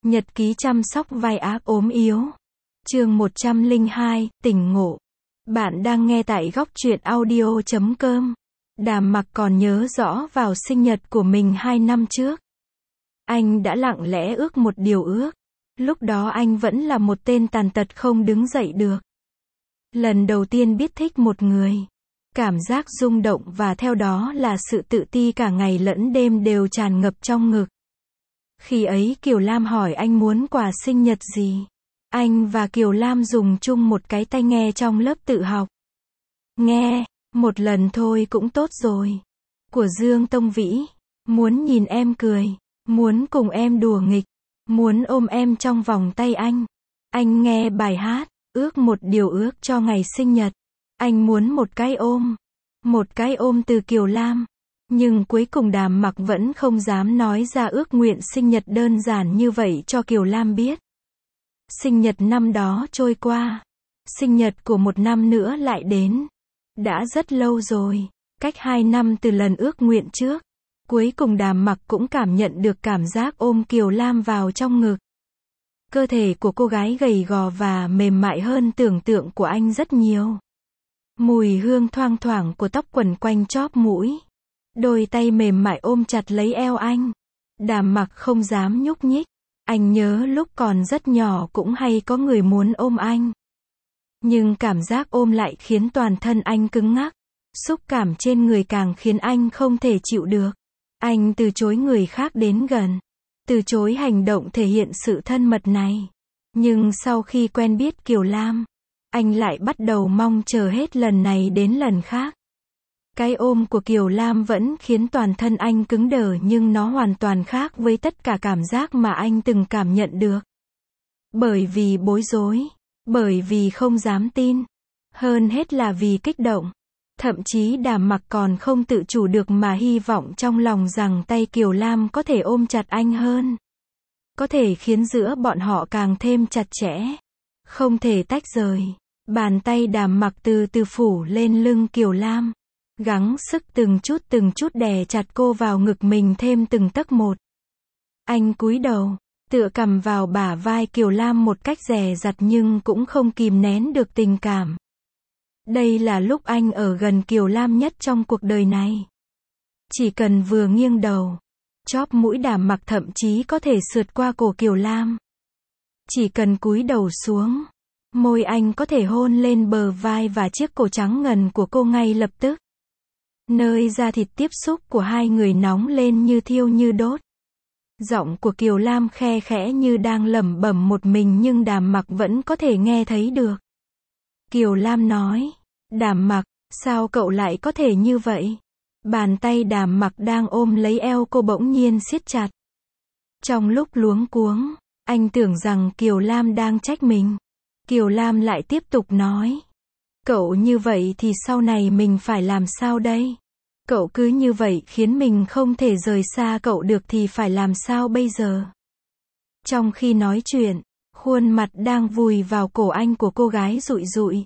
Nhật ký chăm sóc vai ác ốm yếu. Chương 102, tỉnh ngộ. Bạn đang nghe tại góc truyện audio.com. Đàm Mặc còn nhớ rõ vào sinh nhật của mình 2 năm trước. Anh đã lặng lẽ ước một điều ước. Lúc đó anh vẫn là một tên tàn tật không đứng dậy được. Lần đầu tiên biết thích một người. Cảm giác rung động và theo đó là sự tự ti cả ngày lẫn đêm đều tràn ngập trong ngực. Khi ấy Kiều Lam hỏi anh muốn quà sinh nhật gì. Anh và Kiều Lam dùng chung một cái tai nghe trong lớp tự học. Nghe, một lần thôi cũng tốt rồi. Của Dương Tông Vĩ. Muốn nhìn em cười. Muốn cùng em đùa nghịch. Muốn ôm em trong vòng tay anh. Anh nghe bài hát, ước một điều ước cho ngày sinh nhật. Anh muốn một cái ôm. Một cái ôm từ Kiều Lam. Nhưng cuối cùng Đàm Mặc vẫn không dám nói ra ước nguyện sinh nhật đơn giản như vậy cho Kiều Lam biết. Sinh nhật năm đó trôi qua. Sinh nhật của một năm nữa lại đến. Đã rất lâu rồi. Cách 2 năm từ lần ước nguyện trước. Cuối cùng Đàm Mặc cũng cảm nhận được cảm giác ôm Kiều Lam vào trong ngực. Cơ thể của cô gái gầy gò và mềm mại hơn tưởng tượng của anh rất nhiều. Mùi hương thoang thoảng của tóc quần quanh chóp mũi. Đôi tay mềm mại ôm chặt lấy eo anh. Đàm Mặc không dám nhúc nhích. Anh nhớ lúc còn rất nhỏ cũng hay có người muốn ôm anh. Nhưng cảm giác ôm lại khiến toàn thân anh cứng ngắc. Xúc cảm trên người càng khiến anh không thể chịu được. Anh từ chối người khác đến gần. Từ chối hành động thể hiện sự thân mật này. Nhưng sau khi quen biết Kiều Lam, anh lại bắt đầu mong chờ hết lần này đến lần khác. Cái ôm của Kiều Lam vẫn khiến toàn thân anh cứng đờ nhưng nó hoàn toàn khác với tất cả cảm giác mà anh từng cảm nhận được. Bởi vì bối rối. Bởi vì không dám tin. Hơn hết là vì kích động. Thậm chí Đàm Mặc còn không tự chủ được mà hy vọng trong lòng rằng tay Kiều Lam có thể ôm chặt anh hơn. Có thể khiến giữa bọn họ càng thêm chặt chẽ. Không thể tách rời. Bàn tay Đàm Mặc từ từ phủ lên lưng Kiều Lam. Gắng sức từng chút đè chặt cô vào ngực mình thêm từng tấc một. Anh cúi đầu, tựa cằm vào bả vai Kiều Lam một cách dè dặt nhưng cũng không kìm nén được tình cảm. Đây là lúc anh ở gần Kiều Lam nhất trong cuộc đời này. Chỉ cần vừa nghiêng đầu, chóp mũi Đàm Mặc thậm chí có thể sượt qua cổ Kiều Lam. Chỉ cần cúi đầu xuống, môi anh có thể hôn lên bờ vai và chiếc cổ trắng ngần của cô ngay lập tức. Nơi da thịt tiếp xúc của hai người nóng lên như thiêu như đốt. Giọng của Kiều Lam khe khẽ như đang lẩm bẩm một mình nhưng Đàm Mặc vẫn có thể nghe thấy được. Kiều Lam nói, Đàm Mặc, sao cậu lại có thể như vậy? Bàn tay Đàm Mặc đang ôm lấy eo cô bỗng nhiên siết chặt. Trong lúc luống cuống, anh tưởng rằng Kiều Lam đang trách mình. Kiều Lam lại tiếp tục nói. Cậu như vậy thì sau này mình phải làm sao đây? Cậu cứ như vậy khiến mình không thể rời xa cậu được thì phải làm sao bây giờ? Trong khi nói chuyện, khuôn mặt đang vùi vào cổ anh của cô gái rụi rụi.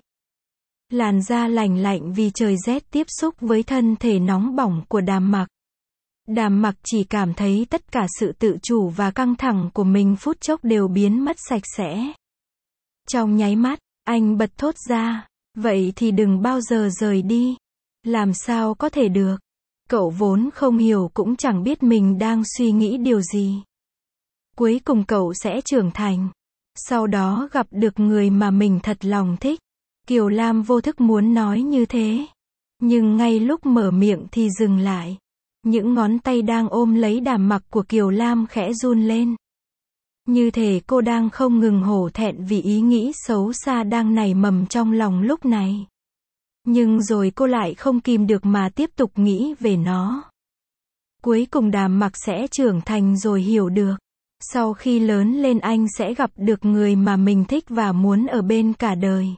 Làn da lành lạnh vì trời rét tiếp xúc với thân thể nóng bỏng của Đàm Mặc. Đàm Mặc chỉ cảm thấy tất cả sự tự chủ và căng thẳng của mình phút chốc đều biến mất sạch sẽ. Trong nháy mắt, anh bật thốt ra, vậy thì đừng bao giờ rời đi. Làm sao có thể được? Cậu vốn không hiểu cũng chẳng biết mình đang suy nghĩ điều gì. Cuối cùng cậu sẽ trưởng thành. Sau đó gặp được người mà mình thật lòng thích. Kiều Lam vô thức muốn nói như thế. Nhưng ngay lúc mở miệng thì dừng lại. Những ngón tay đang ôm lấy Đàm Mặc của Kiều Lam khẽ run lên. Như thể cô đang không ngừng hổ thẹn vì ý nghĩ xấu xa đang nảy mầm trong lòng lúc này. Nhưng rồi cô lại không kìm được mà tiếp tục nghĩ về nó. Cuối cùng Đàm Mặc sẽ trưởng thành rồi hiểu được. Sau khi lớn lên anh sẽ gặp được người mà mình thích và muốn ở bên cả đời.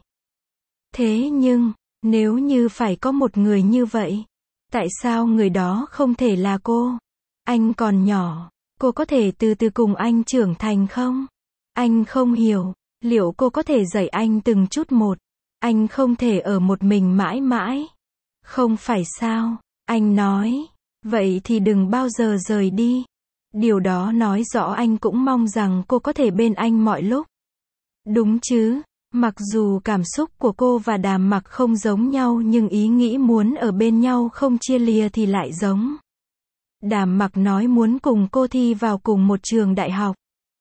Thế nhưng, nếu như phải có một người như vậy, tại sao người đó không thể là cô? Anh còn nhỏ, cô có thể từ từ cùng anh trưởng thành không? Anh không hiểu, liệu cô có thể dạy anh từng chút một? Anh không thể ở một mình mãi mãi. Không phải sao? Anh nói, vậy thì đừng bao giờ rời đi. Điều đó nói rõ anh cũng mong rằng cô có thể bên anh mọi lúc. Đúng chứ? Mặc dù cảm xúc của cô và Đàm Mặc không giống nhau nhưng ý nghĩ muốn ở bên nhau không chia lìa thì lại giống. Đàm Mặc nói muốn cùng cô thi vào cùng một trường đại học,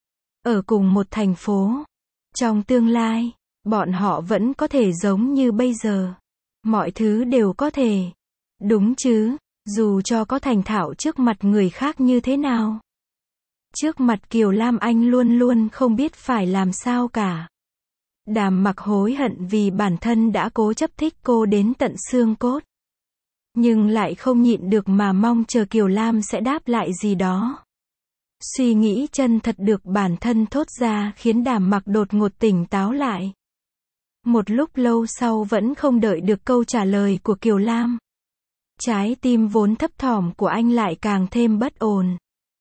ở cùng một thành phố. Trong tương lai, bọn họ vẫn có thể giống như bây giờ. Mọi thứ đều có thể. Đúng chứ, dù cho có thành thạo trước mặt người khác như thế nào. Trước mặt Kiều Lam anh luôn luôn không biết phải làm sao cả. Đàm Mặc hối hận vì bản thân đã cố chấp thích cô đến tận xương cốt. Nhưng lại không nhịn được mà mong chờ Kiều Lam sẽ đáp lại gì đó. Suy nghĩ chân thật được bản thân thốt ra khiến Đàm Mặc đột ngột tỉnh táo lại. Một lúc lâu sau vẫn không đợi được câu trả lời của Kiều Lam. Trái tim vốn thấp thỏm của anh lại càng thêm bất ổn.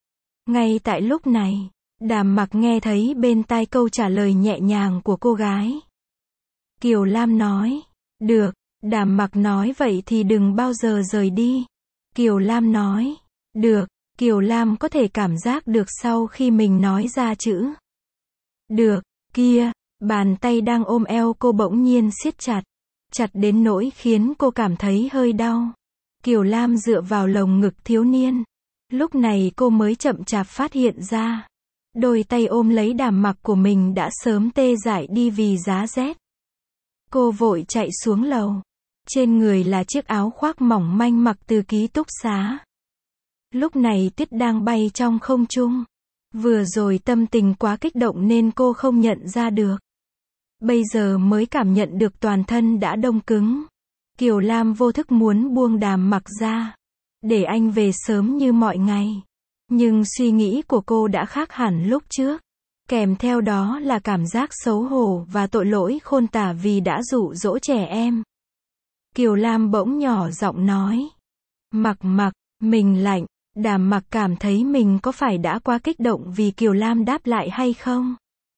Ngay tại lúc này, Đàm Mặc nghe thấy bên tai câu trả lời nhẹ nhàng của cô gái. Kiều Lam nói, được. Đàm Mặc nói vậy thì đừng bao giờ rời đi. Kiều Lam nói, được. Kiều Lam có thể cảm giác được sau khi mình nói ra chữ được, kia, bàn tay đang ôm eo cô bỗng nhiên siết chặt. Chặt đến nỗi khiến cô cảm thấy hơi đau. Kiều Lam dựa vào lồng ngực thiếu niên. Lúc này cô mới chậm chạp phát hiện ra. Đôi tay ôm lấy Đàm Mặc của mình đã sớm tê dại đi vì giá rét. Cô vội chạy xuống lầu. Trên người là chiếc áo khoác mỏng manh mặc từ ký túc xá. Lúc này tuyết đang bay trong không trung. Vừa rồi tâm tình quá kích động nên cô không nhận ra được. Bây giờ mới cảm nhận được toàn thân đã đông cứng. Kiều Lam vô thức muốn buông Đàm Mặc ra. Để anh về sớm như mọi ngày. Nhưng suy nghĩ của cô đã khác hẳn lúc trước. Kèm theo đó là cảm giác xấu hổ và tội lỗi khôn tả vì đã dụ dỗ trẻ em. Kiều Lam bỗng nhỏ giọng nói. Mặc, mình lạnh. Đàm Mặc cảm thấy mình có phải đã quá kích động vì Kiều Lam đáp lại hay không?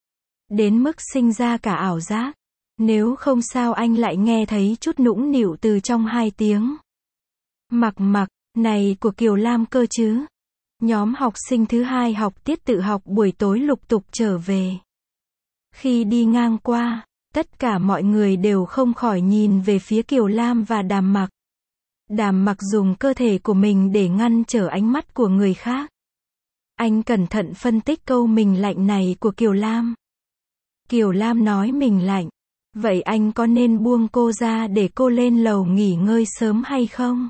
Đến mức sinh ra cả ảo giác. Nếu không sao anh lại nghe thấy chút nũng nịu từ trong hai tiếng. Mặc, này của Kiều Lam cơ chứ. Nhóm học sinh thứ hai học tiết tự học buổi tối lục tục trở về. Khi đi ngang qua, tất cả mọi người đều không khỏi nhìn về phía Kiều Lam và Đàm Mặc. Đàm Mặc dùng cơ thể của mình để ngăn trở ánh mắt của người khác. Anh cẩn thận phân tích câu mình lạnh này của Kiều Lam. Kiều Lam nói mình lạnh. Vậy anh có nên buông cô ra để cô lên lầu nghỉ ngơi sớm hay không?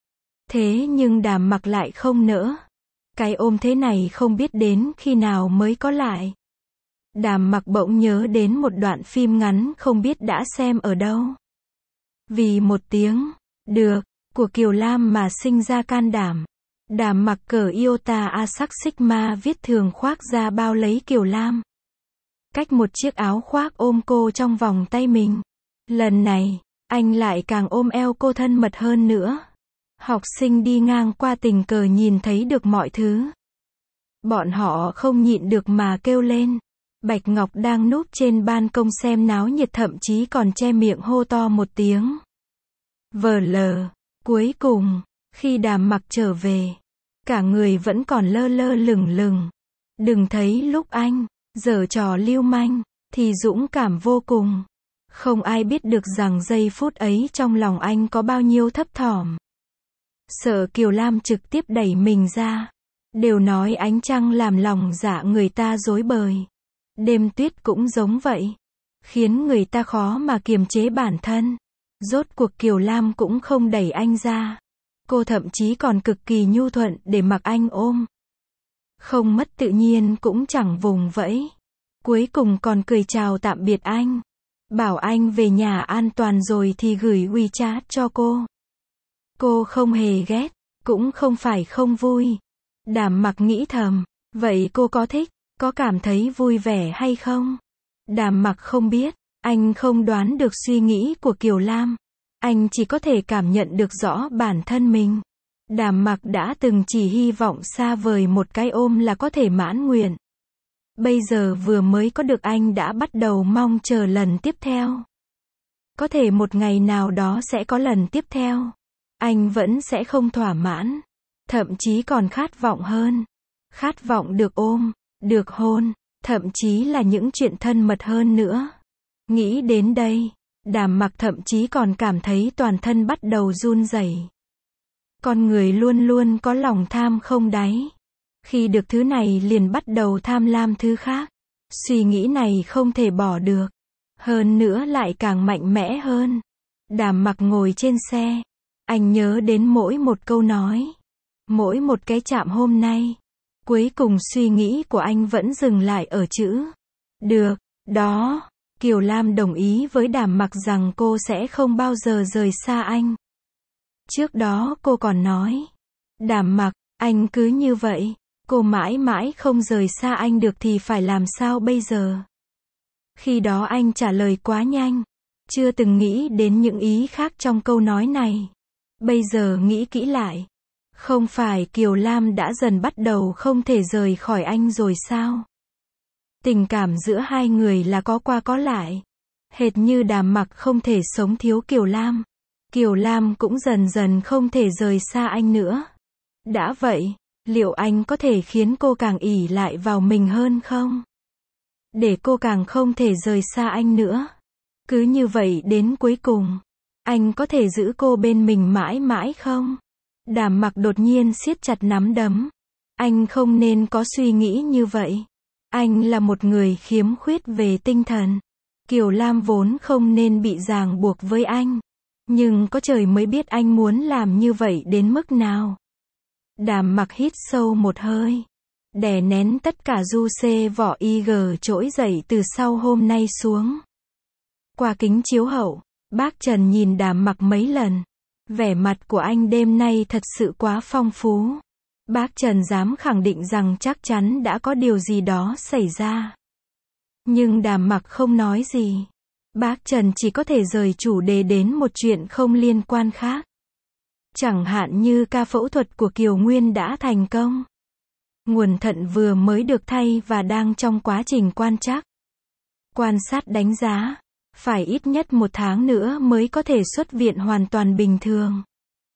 Thế nhưng Đàm Mặc lại không nỡ. Cái ôm thế này không biết đến khi nào mới có lại. Đàm Mặc bỗng nhớ đến một đoạn phim ngắn không biết đã xem ở đâu. Vì một tiếng, được, của Kiều Lam mà sinh ra can đảm. Đàm Mặc cởi Iota Asac Sigma viết thường khoác ra bao lấy Kiều Lam. Cách một chiếc áo khoác ôm cô trong vòng tay mình. Lần này, anh lại càng ôm eo cô thân mật hơn nữa. Học sinh đi ngang qua tình cờ nhìn thấy được mọi thứ. Bọn họ không nhịn được mà kêu lên. Bạch Ngọc đang núp trên ban công xem náo nhiệt thậm chí còn che miệng hô to một tiếng. VL. Cuối cùng, khi Đàm Mặc trở về, cả người vẫn còn lơ lơ lửng lửng. Đừng thấy lúc anh giở trò lưu manh thì dũng cảm vô cùng. Không ai biết được rằng giây phút ấy trong lòng anh có bao nhiêu thấp thỏm. Sợ Kiều Lam trực tiếp đẩy mình ra. Đều nói ánh trăng làm lòng dạ người ta rối bời. Đêm tuyết cũng giống vậy. Khiến người ta khó mà kiềm chế bản thân. Rốt cuộc Kiều Lam cũng không đẩy anh ra. Cô thậm chí còn cực kỳ nhu thuận để mặc anh ôm. Không mất tự nhiên cũng chẳng vùng vẫy. Cuối cùng còn cười chào tạm biệt anh. Bảo anh về nhà an toàn rồi thì gửi WeChat cho cô. Cô không hề ghét, cũng không phải không vui. Đàm Mặc nghĩ thầm, vậy cô có thích, có cảm thấy vui vẻ hay không? Đàm Mặc không biết, anh không đoán được suy nghĩ của Kiều Lam. Anh chỉ có thể cảm nhận được rõ bản thân mình. Đàm Mặc đã từng chỉ hy vọng xa vời một cái ôm là có thể mãn nguyện. Bây giờ vừa mới có được anh đã bắt đầu mong chờ lần tiếp theo. Có thể một ngày nào đó sẽ có lần tiếp theo. Anh vẫn sẽ không thỏa mãn. Thậm chí còn khát vọng hơn. khát vọng được ôm, được hôn, thậm chí là những chuyện thân mật hơn nữa. Nghĩ đến đây, Đàm Mặc thậm chí còn cảm thấy toàn thân bắt đầu run rẩy. Con người luôn luôn có lòng tham không đáy. Khi được thứ này liền bắt đầu tham lam thứ khác. Suy nghĩ này không thể bỏ được. Hơn nữa lại càng mạnh mẽ hơn. Đàm Mặc ngồi trên xe. Anh nhớ đến mỗi một câu nói. Mỗi một cái chạm hôm nay. Cuối cùng suy nghĩ của anh vẫn dừng lại ở chữ được, đó. Kiều Lam đồng ý với Đàm Mặc rằng cô sẽ không bao giờ rời xa anh. Trước đó cô còn nói, Đàm Mặc, anh cứ như vậy, cô mãi mãi không rời xa anh được thì phải làm sao bây giờ? Khi đó anh trả lời quá nhanh, chưa từng nghĩ đến những ý khác trong câu nói này. Bây giờ nghĩ kỹ lại, không phải Kiều Lam đã dần bắt đầu không thể rời khỏi anh rồi sao? Tình cảm giữa hai người là có qua có lại. Hệt như Đàm Mặc không thể sống thiếu Kiều Lam. Kiều Lam cũng dần dần không thể rời xa anh nữa. Đã vậy, liệu anh có thể khiến cô càng ỷ lại vào mình hơn không? Để cô càng không thể rời xa anh nữa. Cứ như vậy đến cuối cùng, anh có thể giữ cô bên mình mãi mãi không? Đàm Mặc đột nhiên siết chặt nắm đấm. Anh không nên có suy nghĩ như vậy. Anh là một người khiếm khuyết về tinh thần. Kiều Lam vốn không nên bị ràng buộc với anh. Nhưng có trời mới biết anh muốn làm như vậy đến mức nào. Đàm Mặc hít sâu một hơi. Đè nén tất cả du xê vỏ IG trỗi dậy từ sau hôm nay xuống. Qua kính chiếu hậu, bác Trần nhìn Đàm Mặc mấy lần. Vẻ mặt của anh đêm nay thật sự quá phong phú. Bác Trần dám khẳng định rằng chắc chắn đã có điều gì đó xảy ra. Nhưng Đàm Mặc không nói gì. Bác Trần chỉ có thể rời chủ đề đến một chuyện không liên quan khác. Chẳng hạn như ca phẫu thuật của Kiều Nguyên đã thành công. Nguồn thận vừa mới được thay và đang trong quá trình quan trắc. Quan sát đánh giá. Phải ít nhất 1 tháng nữa mới có thể xuất viện hoàn toàn bình thường.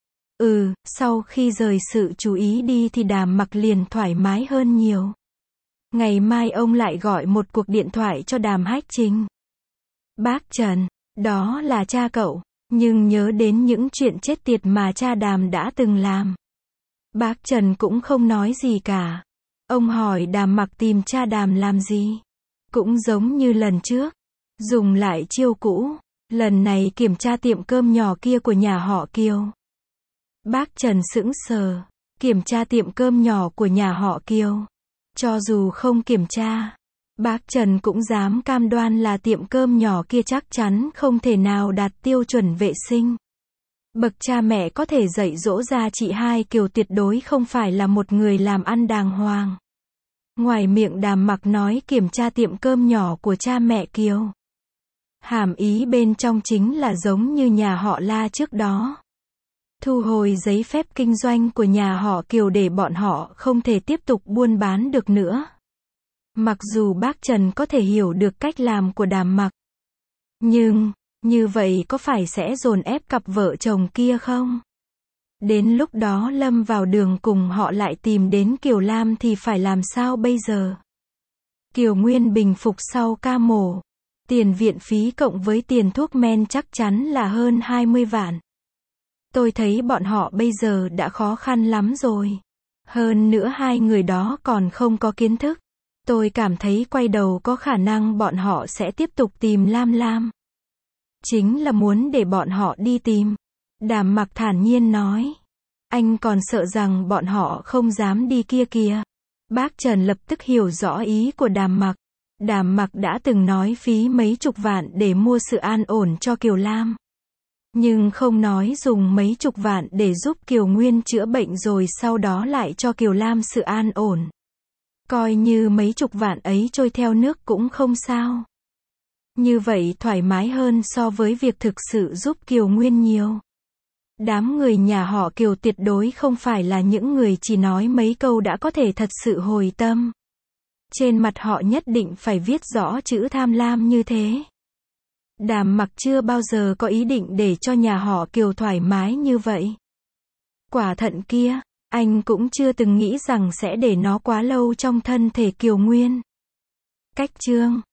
Sau khi rời sự chú ý đi thì Đàm Mặc liền thoải mái hơn nhiều. Ngày mai ông lại gọi một cuộc điện thoại cho Đàm Hách Trình. Bác Trần, đó là cha cậu, nhưng nhớ đến những chuyện chết tiệt mà cha Đàm đã từng làm. Bác Trần cũng không nói gì cả. Ông hỏi Đàm Mặc tìm cha Đàm làm gì? Cũng giống như lần trước. Dùng lại chiêu cũ. Lần này kiểm tra tiệm cơm nhỏ kia của nhà họ Kiều. Bác Trần sững sờ. Kiểm tra tiệm cơm nhỏ của nhà họ Kiều. Cho dù không kiểm tra, bác Trần cũng dám cam đoan là tiệm cơm nhỏ kia chắc chắn không thể nào đạt tiêu chuẩn vệ sinh. Bậc cha mẹ có thể dạy dỗ ra chị hai Kiều tuyệt đối không phải là một người làm ăn đàng hoàng. Ngoài miệng Đàm Mặc nói kiểm tra tiệm cơm nhỏ của cha mẹ Kiều. Hàm ý bên trong chính là giống như nhà họ La trước đó. Thu hồi giấy phép kinh doanh của nhà họ Kiều để bọn họ không thể tiếp tục buôn bán được nữa. Mặc dù bác Trần có thể hiểu được cách làm của Đàm Mặc. Nhưng, như vậy có phải sẽ dồn ép cặp vợ chồng kia không? Đến lúc đó lâm vào đường cùng họ lại tìm đến Kiều Lam thì phải làm sao bây giờ? Kiều Nguyên bình phục sau ca mổ. Tiền viện phí cộng với tiền thuốc men chắc chắn là hơn 20 vạn. Tôi thấy bọn họ bây giờ đã khó khăn lắm rồi. Hơn nữa hai người đó còn không có kiến thức. Tôi cảm thấy quay đầu có khả năng bọn họ sẽ tiếp tục tìm Lam Lam. Chính là muốn để bọn họ đi tìm. Đàm Mặc thản nhiên nói. Anh còn sợ rằng bọn họ không dám đi kia kìa. Bác Trần lập tức hiểu rõ ý của Đàm Mặc. Đàm Mặc đã từng nói phí mấy chục vạn để mua sự an ổn cho Kiều Lam. Nhưng không nói dùng mấy chục vạn để giúp Kiều Nguyên chữa bệnh rồi sau đó lại cho Kiều Lam sự an ổn. Coi như mấy chục vạn ấy trôi theo nước cũng không sao. Như vậy thoải mái hơn so với việc thực sự giúp Kiều Nguyên nhiều. Đám người nhà họ Kiều tuyệt đối không phải là những người chỉ nói mấy câu đã có thể thật sự hồi tâm. Trên mặt họ nhất định phải viết rõ chữ tham lam như thế. Đàm Mặc chưa bao giờ có ý định để cho nhà họ Kiều thoải mái như vậy. Quả thận kia, Anh cũng chưa từng nghĩ rằng sẽ để nó quá lâu trong thân thể Kiều Nguyên. Cách chương